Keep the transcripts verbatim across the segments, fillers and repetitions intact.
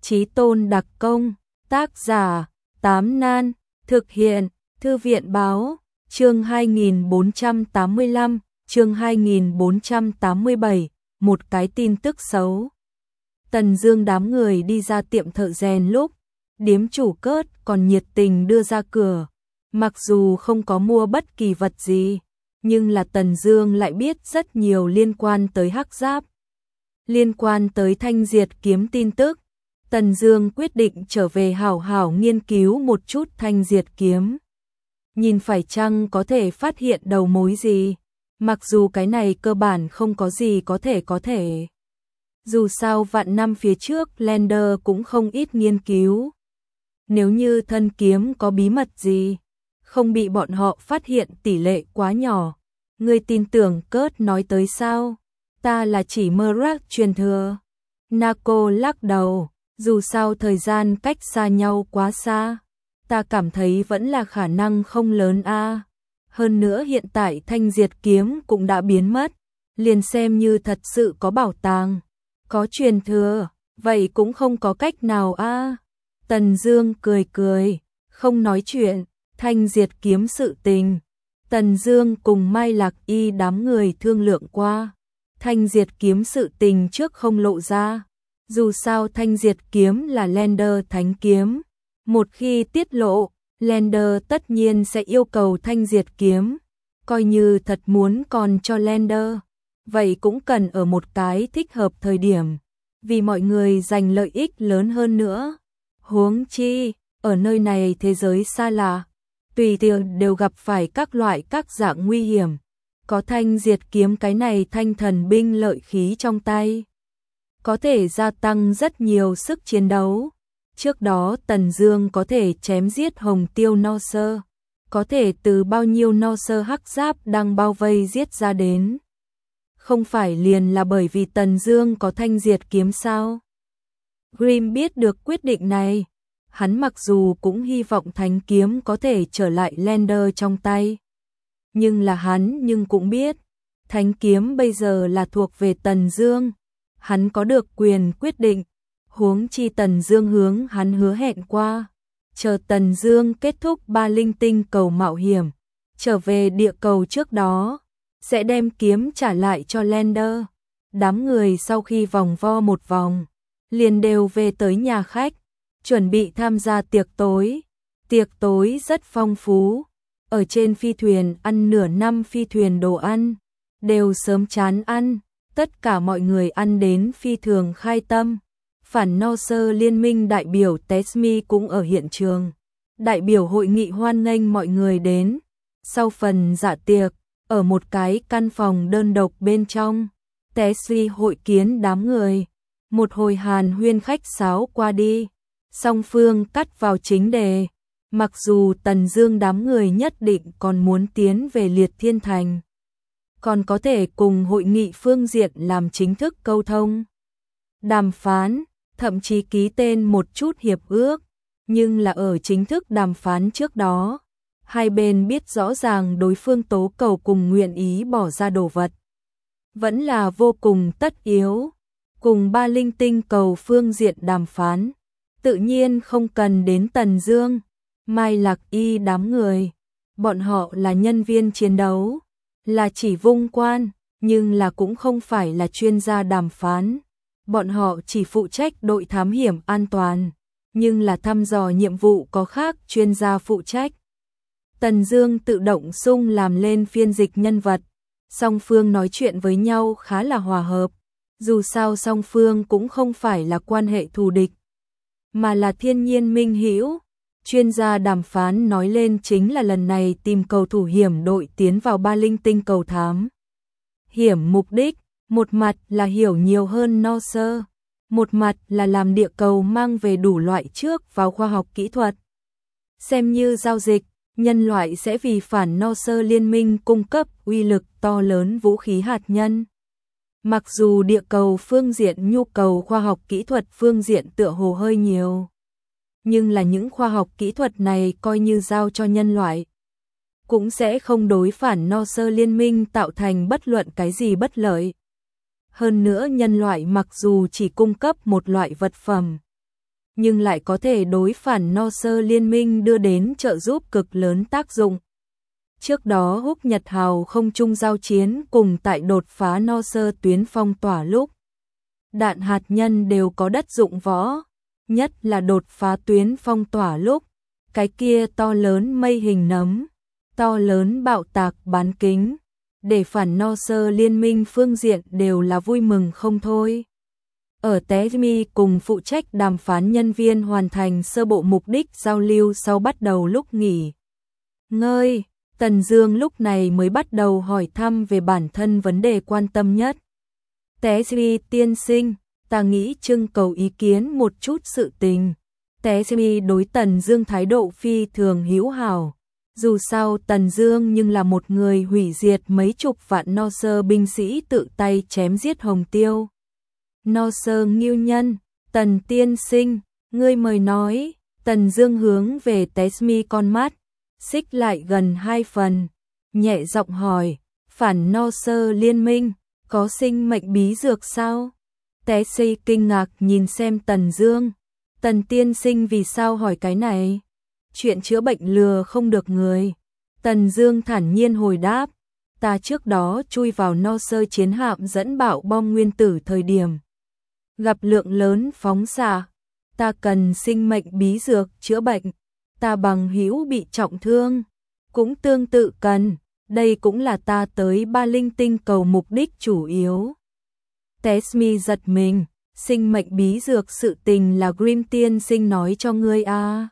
Chí Tôn đặc công, tác giả, Tám Nan, thực hiện, Thư viện báo, chương hai nghìn bốn trăm tám mươi lăm, chương hai nghìn bốn trăm tám mươi bảy, một cái tin tức xấu. Tần Dương đám người đi ra tiệm thợ rèn lúc, điếm chủ Cớt còn nhiệt tình đưa ra cửa, mặc dù không có mua bất kỳ vật gì, nhưng là Tần Dương lại biết rất nhiều liên quan tới hắc giáp, liên quan tới Thanh Diệt kiếm tin tức. Tần Dương quyết định trở về hảo hảo nghiên cứu một chút Thanh Diệt kiếm. Nhìn phải chăng có thể phát hiện đầu mối gì, mặc dù cái này cơ bản không có gì có thể có thể. Dù sao vạn năm phía trước Lander cũng không ít nghiên cứu. Nếu như thân kiếm có bí mật gì, không bị bọn họ phát hiện tỷ lệ quá nhỏ. Ngươi tin tưởng Cớt nói tới sao? Ta là chỉ mơ rác truyền thừa. Naco lắc đầu, dù sao thời gian cách xa nhau quá xa, ta cảm thấy vẫn là khả năng không lớn a. Hơn nữa hiện tại Thanh Diệt kiếm cũng đã biến mất, liền xem như thật sự có bảo tàng, có truyền thừa, vậy cũng không có cách nào a. Tần Dương cười cười, không nói chuyện. Thanh Diệt kiếm sự tình, Tần Dương cùng Mai Lạc Y đám người thương lượng qua. Thanh Diệt kiếm sự tình trước không lộ ra, dù sao Thanh Diệt kiếm là Lander thánh kiếm, một khi tiết lộ, Lander tất nhiên sẽ yêu cầu Thanh Diệt kiếm, coi như thật muốn còn cho Lander, vậy cũng cần ở một cái thích hợp thời điểm, vì mọi người giành lợi ích lớn hơn nữa. Huống chi, ở nơi này thế giới xa lạ, tùy tiện đều gặp phải các loại các dạng nguy hiểm, có Thanh Diệt kiếm cái này thanh thần binh lợi khí trong tay, có thể gia tăng rất nhiều sức chiến đấu. Trước đó Tần Dương có thể chém giết Hồng Tiêu No Sơ, có thể từ bao nhiêu No Sơ hắc giáp đang bao vây giết ra đến. Không phải liền là bởi vì Tần Dương có Thanh Diệt kiếm sao? Grimm biết được quyết định này, hắn mặc dù cũng hy vọng thánh kiếm có thể trở lại Lander trong tay, nhưng là hắn nhưng cũng biết, thánh kiếm bây giờ là thuộc về Tần Dương, hắn có được quyền quyết định, huống chi Tần Dương hướng hắn hứa hẹn qua, chờ Tần Dương kết thúc ba linh tinh cầu mạo hiểm, trở về địa cầu trước đó, sẽ đem kiếm trả lại cho Lander. Đám người sau khi vòng vo một vòng, liền đều về tới nhà khách, chuẩn bị tham gia tiệc tối. Tiệc tối rất phong phú, ở trên phi thuyền ăn nửa năm phi thuyền đồ ăn, đều sớm chán ăn, tất cả mọi người ăn đến phi thường khai tâm. Phản No Sơ liên minh đại biểu Tesmi cũng ở hiện trường, đại biểu hội nghị hoan nghênh mọi người đến. Sau phần dạ tiệc, ở một cái căn phòng đơn độc bên trong, Tesmi hội kiến đám người, một hồi hàn huyên khách sáo qua đi, song phương cắt vào chính đề. Mặc dù Tần Dương đám người nhất định còn muốn tiến về Liệt Thiên Thành, còn có thể cùng hội nghị phương diện làm chính thức câu thông, đàm phán, thậm chí ký tên một chút hiệp ước, nhưng là ở chính thức đàm phán trước đó, hai bên biết rõ ràng đối phương tố cầu cùng nguyện ý bỏ ra đồ vật, vẫn là vô cùng tất yếu. Cùng ba linh tinh cầu phương diện đàm phán, tự nhiên không cần đến Tần Dương, Mai Lạc Y đám người, bọn họ là nhân viên chiến đấu, là chỉ vung quan, nhưng là cũng không phải là chuyên gia đàm phán. Bọn họ chỉ phụ trách đội thám hiểm an toàn, nhưng là thăm dò nhiệm vụ có khác chuyên gia phụ trách. Tần Dương tự động xung làm lên phiên dịch nhân vật, song phương nói chuyện với nhau khá là hòa hợp, dù sao song phương cũng không phải là quan hệ thù địch, mà là thiên nhiên minh hữu. Chuyên gia đàm phán nói lên chính là lần này tìm cầu thủ hiểm đội tiến vào ba linh tinh cầu thám hiểm mục đích, một mặt là hiểu nhiều hơn No Sơ, một mặt là làm địa cầu mang về đủ loại trước vào khoa học kỹ thuật. Xem như giao dịch, nhân loại sẽ vì phản No Sơ liên minh cung cấp uy lực to lớn vũ khí hạt nhân. Mặc dù địa cầu phương diện nhu cầu khoa học kỹ thuật phương diện tựa hồ hơi nhiều, nhưng là những khoa học kỹ thuật này coi như giao cho nhân loại, cũng sẽ không đối phản No Sơ liên minh tạo thành bất luận cái gì bất lợi. Hơn nữa nhân loại mặc dù chỉ cung cấp một loại vật phẩm, nhưng lại có thể đối phản no sơ liên minh đưa đến trợ giúp cực lớn tác dụng. Trước đó Húc Nhật Hào không chung giao chiến cùng tại đột phá no sơ tuyến phong tỏa lúc. Đạn hạt nhân đều có đất dụng võ, nhất là đột phá tuyến phong tỏa lúc. Cái kia to lớn mây hình nấm, to lớn bạo tạc bán kính, để phản no sơ liên minh phương diện đều là vui mừng không thôi. Ở Tezmi cùng phụ trách đàm phán nhân viên hoàn thành sơ bộ mục đích giao lưu sau bắt đầu lúc nghỉ ngơi, Tần Dương lúc này mới bắt đầu hỏi thăm về bản thân vấn đề quan tâm nhất. Tezmi tiên sinh, ta nghĩ trưng cầu ý kiến một chút sự tình. Tezmi đối Tần Dương thái độ phi thường hữu hảo. Dù sao Tần Dương nhưng là một người hủy diệt mấy chục vạn no sơ binh sĩ tự tay chém giết Hồng Tiêu. No sơ Ngưu Nhân, Tần tiên sinh, ngươi mời nói. Tần Dương hướng về Tezmi con mắt, xích lại gần hai phần, nhẹ giọng hỏi, phản no sơ liên minh, có sinh mệnh bí dược sao? Tezmi kinh ngạc nhìn xem Tần Dương. Tần tiên sinh vì sao hỏi cái này? Chuyện chữa bệnh lừa không được người. Tần Dương thản nhiên hồi đáp, ta trước đó chui vào no sơ chiến hạm dẫn bạo bom nguyên tử thời điểm. Gặp lượng lớn phóng xạ, ta cần sinh mệnh bí dược chữa bệnh, ta bằng hữu bị trọng thương, cũng tương tự cần, đây cũng là ta tới Ba Linh tinh cầu mục đích chủ yếu. Tezmi giật mình, sinh mệnh bí dược sự tình là Grim tiên sinh nói cho ngươi à?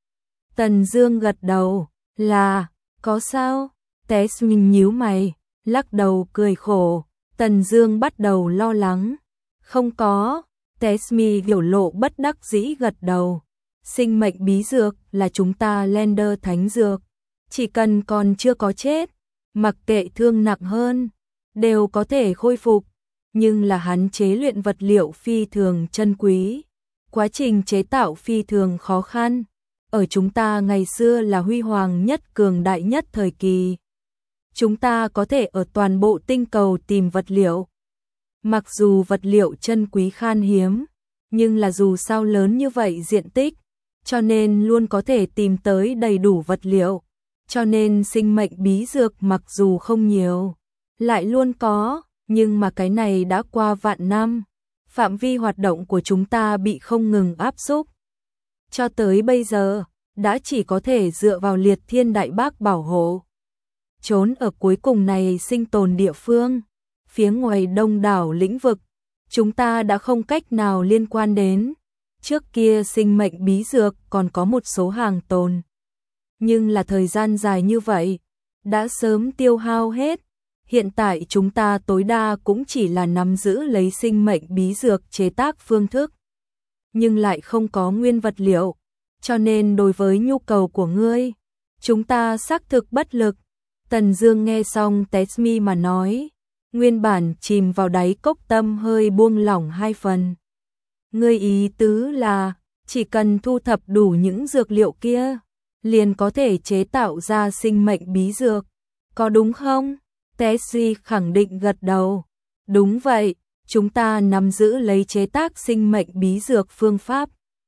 Tần Dương gật đầu, là, có sao? Tezmi nhíu mày, lắc đầu cười khổ. Tần Dương bắt đầu lo lắng. Không có. Tezmi biểu lộ bất đắc dĩ gật đầu. Sinh mệnh bí dược là chúng ta Lender thánh dược, chỉ cần còn chưa có chết, mặc kệ thương nặng hơn, đều có thể khôi phục. Nhưng là hắn chế luyện vật liệu phi thường chân quý, quá trình chế tạo phi thường khó khăn. Ở chúng ta ngày xưa là huy hoàng nhất cường đại nhất thời kỳ. Chúng ta có thể ở toàn bộ tinh cầu tìm vật liệu. Mặc dù vật liệu chân quý khan hiếm, nhưng là dù sao lớn như vậy diện tích, cho nên luôn có thể tìm tới đầy đủ vật liệu. Cho nên sinh mệnh bí dược mặc dù không nhiều, lại luôn có, nhưng mà cái này đã qua vạn năm. Phạm vi hoạt động của chúng ta bị không ngừng áp xúc. Cho tới bây giờ, đã chỉ có thể dựa vào liệt thiên đại bác bảo hộ. Trốn ở cuối cùng này sinh tồn địa phương, phía ngoài đông đảo lĩnh vực, chúng ta đã không cách nào liên quan đến. Trước kia sinh mệnh bí dược còn có một số hàng tồn. Nhưng là thời gian dài như vậy, đã sớm tiêu hao hết. Hiện tại chúng ta tối đa cũng chỉ là nắm giữ lấy sinh mệnh bí dược chế tác phương thức, nhưng lại không có nguyên vật liệu. Cho nên đối với nhu cầu của ngươi, chúng ta xác thực bất lực. Tần Dương nghe xong Tezmi mà nói, nguyên bản chìm vào đáy cốc tâm hơi buông lỏng hai phần. Ngươi ý tứ là, chỉ cần thu thập đủ những dược liệu kia, liền có thể chế tạo ra sinh mệnh bí dược, có đúng không? Tezmi khẳng định gật đầu. Đúng vậy, chúng ta nắm giữ lấy chế tác sinh mệnh bí dược phương pháp.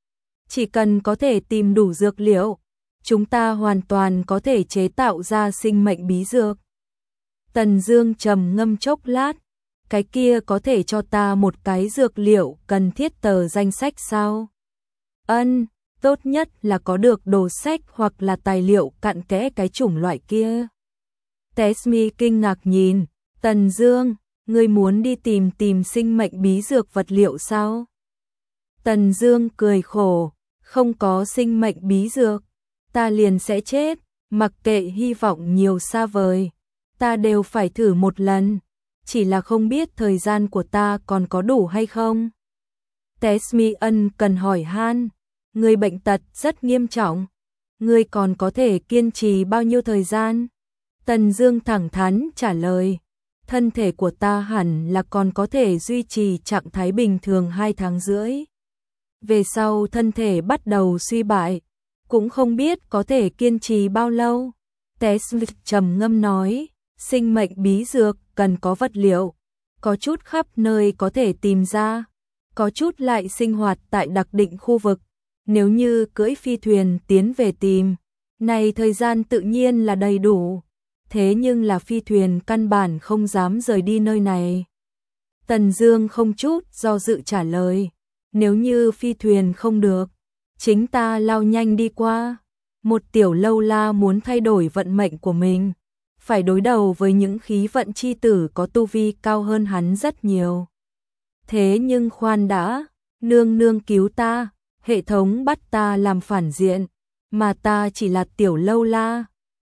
Chỉ cần có thể tìm đủ dược liệu, chúng ta hoàn toàn có thể chế tạo ra sinh mệnh bí dược. Tần Dương trầm ngâm chốc lát, cái kia có thể cho ta một cái dược liệu cần thiết tờ danh sách sao? Ân, tốt nhất là có được đồ sách hoặc là tài liệu cặn kẽ cái chủng loại kia. Tezmi kinh ngạc nhìn, Tần Dương, ngươi muốn đi tìm tìm sinh mệnh bí dược vật liệu sao? Tần Dương cười khổ, không có sinh mệnh bí dược, ta liền sẽ chết, mặc kệ hy vọng nhiều xa vời, ta đều phải thử một lần, chỉ là không biết thời gian của ta còn có đủ hay không. Tezmi ân cần hỏi han, ngươi bệnh tật rất nghiêm trọng, ngươi còn có thể kiên trì bao nhiêu thời gian? Tần Dương thẳng thắn trả lời, thân thể của ta hẳn là còn có thể duy trì trạng thái bình thường hai tháng rưỡi. Về sau thân thể bắt đầu suy bại, cũng không biết có thể kiên trì bao lâu. Tezmi trầm ngâm nói, sinh mệnh bí dược cần có vật liệu, có chút khắp nơi có thể tìm ra, có chút lại sinh hoạt tại đặc định khu vực, Nếu như cưỡi phi thuyền tiến về tìm, này thời gian tự nhiên là đầy đủ. Thế nhưng là phi thuyền căn bản không dám rời đi nơi này. Tần Dương không chút do dự trả lời, nếu như phi thuyền không được, chính ta lao nhanh đi qua. Một tiểu lâu la muốn thay đổi vận mệnh của mình, phải đối đầu với những khí vận chi tử có tu vi cao hơn hắn rất nhiều. Thế nhưng khoan đã, nương nương cứu ta, hệ thống bắt ta làm phản diện, mà ta chỉ là tiểu lâu la,